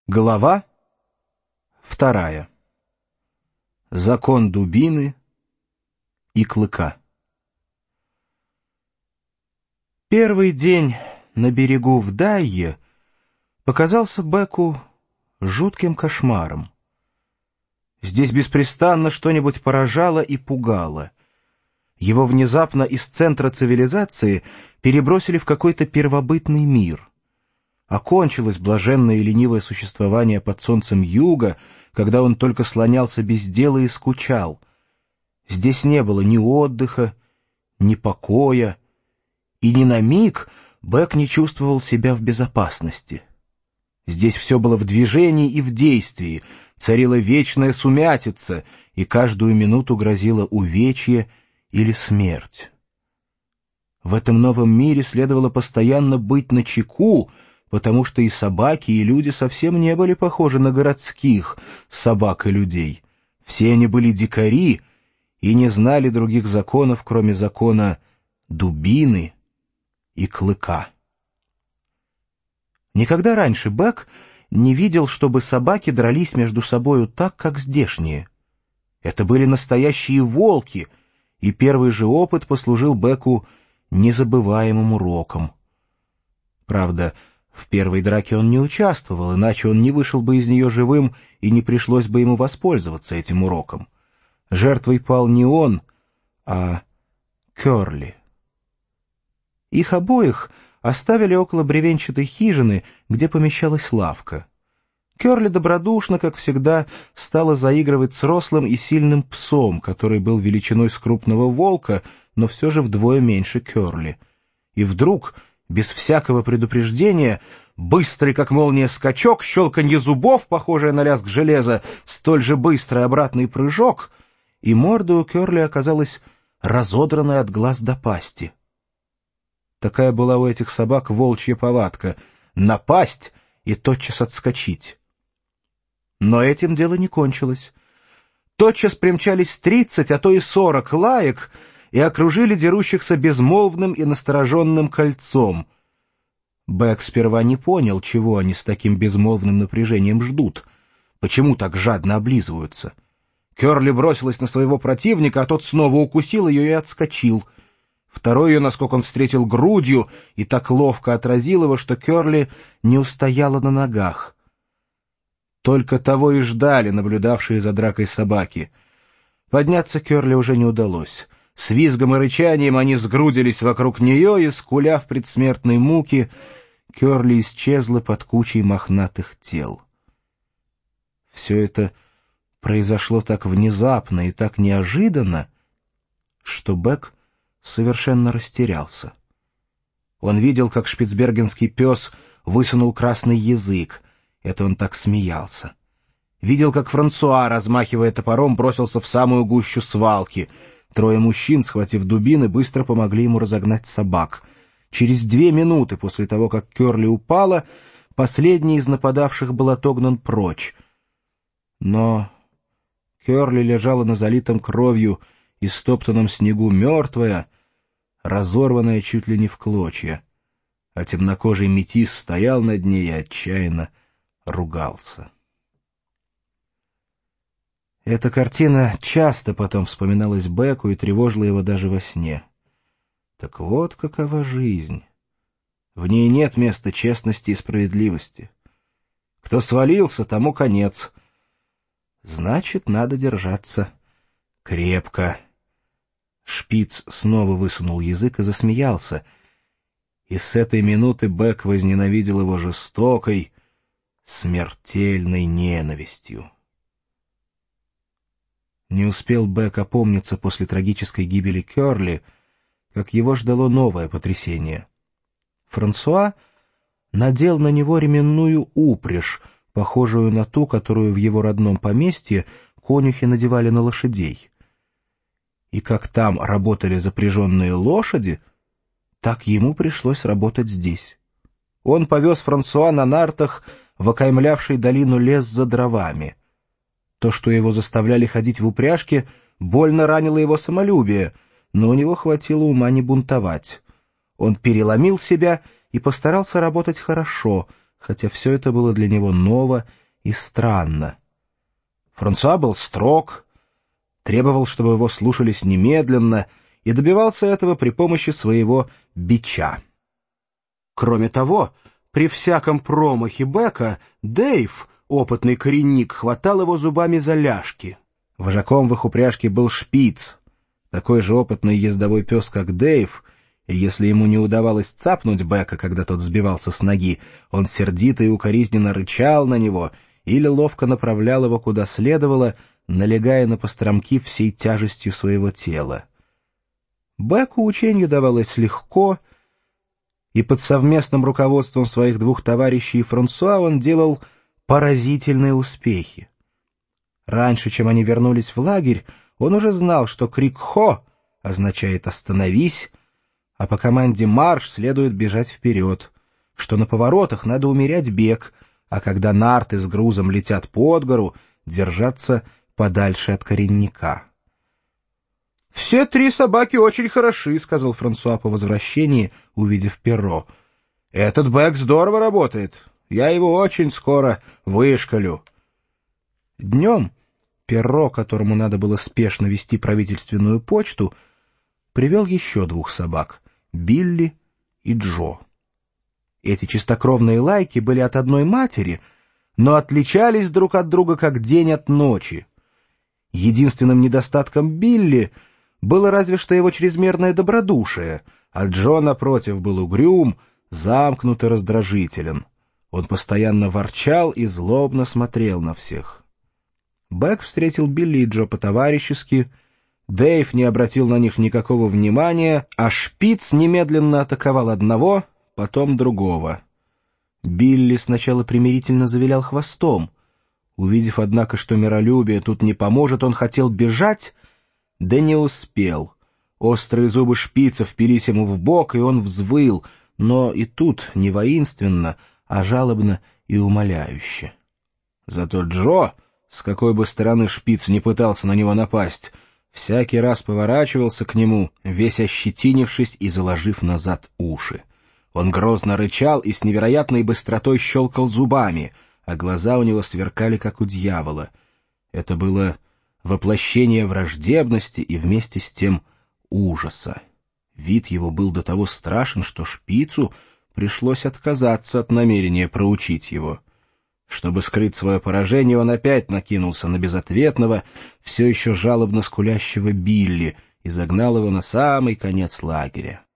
Глава 2. Закон дубины и клыка. Первый день на берегу в Дайе показался Беку жутким кошмаром. Здесь беспрестанно что-нибудь поражало и пугало. Его внезапно из центра цивилизации перебросили в какой-то первобытный мир. Окончилось блаженное и ленивое существование под солнцем юга, когда он только слонялся без дела и скучал. Здесь не было ни отдыха, ни покоя, и ни на миг Бек не чувствовал себя в безопасности. Здесь все было в движении и в действии, царила вечная сумятица, и каждую минуту грозило увечье или смерть. В этом новом мире следовало постоянно быть начеку, потому что и собаки, и люди совсем не были похожи на городских собак и людей. Все они были дикари и не знали других законов, кроме закона дубины и клыка. Никогда раньше Бек не видел, чтобы собаки дрались между собою так, как здешние. Это были настоящие волки, и первый же опыт послужил Беку незабываемым уроком. Правда, в первой драке он не участвовал, иначе он не вышел бы из нее живым, и не пришлось бы ему воспользоваться этим уроком. Жертвой пал не он, а Кёрли. Их обоих оставили около бревенчатой хижины, где помещалась лавка. Кёрли добродушно, как всегда, стала заигрывать с рослым и сильным псом, который был величиной с крупного волка, но все же вдвое меньше Кёрли. И вдруг, без всякого предупреждения, быстрый, как молния, скачок, щелканье зубов, похожее на лязг железа, столь же быстрый обратный прыжок, и морда у Кёрли оказалась разодранной от глаз до пасти. Такая была у этих собак волчья повадка — напасть и тотчас отскочить. Но этим дело не кончилось. Тотчас примчались 30, а то и 40 лаек и окружили дерущихся безмолвным и настороженным кольцом. Бек сперва не понял, чего они с таким безмолвным напряжением ждут, почему так жадно облизываются. Кёрли бросилась на своего противника, а тот снова укусил ее и отскочил. Второй ее наскок он встретил грудью и так ловко отразил его, что Кёрли не устояла на ногах. Только того и ждали наблюдавшие за дракой собаки. Подняться Кёрли уже не удалось. С визгом и рычанием они сгрудились вокруг нее, и, скуля в предсмертной муке, Кёрли исчезла под кучей мохнатых тел. Все это произошло так внезапно и так неожиданно, что Бек совершенно растерялся. Он видел, как шпицбергенский пес высунул красный язык. Это он так смеялся. Видел, как Франсуа, размахивая топором, бросился в самую гущу свалки. Трое мужчин, схватив дубины, быстро помогли ему разогнать собак. Через 2 минуты после того, как Кёрли упала, последний из нападавших был отогнан прочь. Но Кёрли лежала на залитом кровью и стоптанном снегу мертвая, разорванная чуть ли не в клочья, а темнокожий метис стоял над ней и отчаянно ругался. Эта картина часто потом вспоминалась Беку и тревожила его даже во сне. Так вот какова жизнь. В ней нет места честности и справедливости. Кто свалился, тому конец. Значит, надо держаться крепко. Шпиц снова высунул язык и засмеялся, и с этой минуты Бек возненавидел его жестокой, смертельной ненавистью. Не успел Бек опомниться после трагической гибели Кёрли, как его ждало новое потрясение. Франсуа надел на него ременную упряжь, похожую на ту, которую в его родном поместье конюхи надевали на лошадей. И как там работали запряженные лошади, так ему пришлось работать здесь. Он повез Франсуа на нартах в окаймлявший долину лес за дровами. То, что его заставляли ходить в упряжке, больно ранило его самолюбие, но у него хватило ума не бунтовать. Он переломил себя и постарался работать хорошо, хотя все это было для него ново и странно. Франсуа был строг, требовал, чтобы его слушались немедленно, и добивался этого при помощи своего бича. Кроме того, при всяком промахе Бека Дэйв, опытный коренник, хватал его зубами за ляжки. Вожаком в их упряжке был Шпиц, такой же опытный ездовой пес, как Дэйв, и если ему не удавалось цапнуть Бека, когда тот сбивался с ноги, он сердито и укоризненно рычал на него или ловко направлял его куда следовало, налегая на постромки всей тяжестью своего тела. Беку ученье давалось легко, и под совместным руководством своих двух товарищей Франсуа он делал поразительные успехи. Раньше, чем они вернулись в лагерь, он уже знал, что крик «Хо!» означает «Остановись!», а по команде «Марш» следует бежать вперед, что на поворотах надо умерять бег, а когда нарты с грузом летят под гору, держаться подальше от коренника. «Все три собаки очень хороши», — сказал Франсуа по возвращении, увидев Перро. «Этот Бек здорово работает. Я его очень скоро вышкалю». Днем Перро, которому надо было спешно вести правительственную почту, привел еще двух собак — Билли и Джо. Эти чистокровные лайки были от одной матери, но отличались друг от друга как день от ночи. Единственным недостатком Билли было разве что его чрезмерное добродушие, а Джо, напротив, был угрюм, замкнут и раздражителен. Он постоянно ворчал и злобно смотрел на всех. Бек встретил Билли и Джо по-товарищески, Дэйв не обратил на них никакого внимания, а Шпиц немедленно атаковал одного, потом другого. Билли сначала примирительно завилял хвостом. Увидев, однако, что миролюбие тут не поможет, он хотел бежать, да не успел. Острые зубы Шпица впились ему в бок, и он взвыл, но и тут не воинственно, а жалобно и умоляюще. Зато Джо, с какой бы стороны Шпиц не пытался на него напасть, всякий раз поворачивался к нему, весь ощетинившись и заложив назад уши. Он грозно рычал и с невероятной быстротой щелкал зубами, а глаза у него сверкали, как у дьявола. Это было воплощение враждебности и вместе с тем ужаса. Вид его был до того страшен, что Шпицу пришлось отказаться от намерения проучить его. Чтобы скрыть свое поражение, он опять накинулся на безответного, все еще жалобно скулящего Билли и загнал его на самый конец лагеря.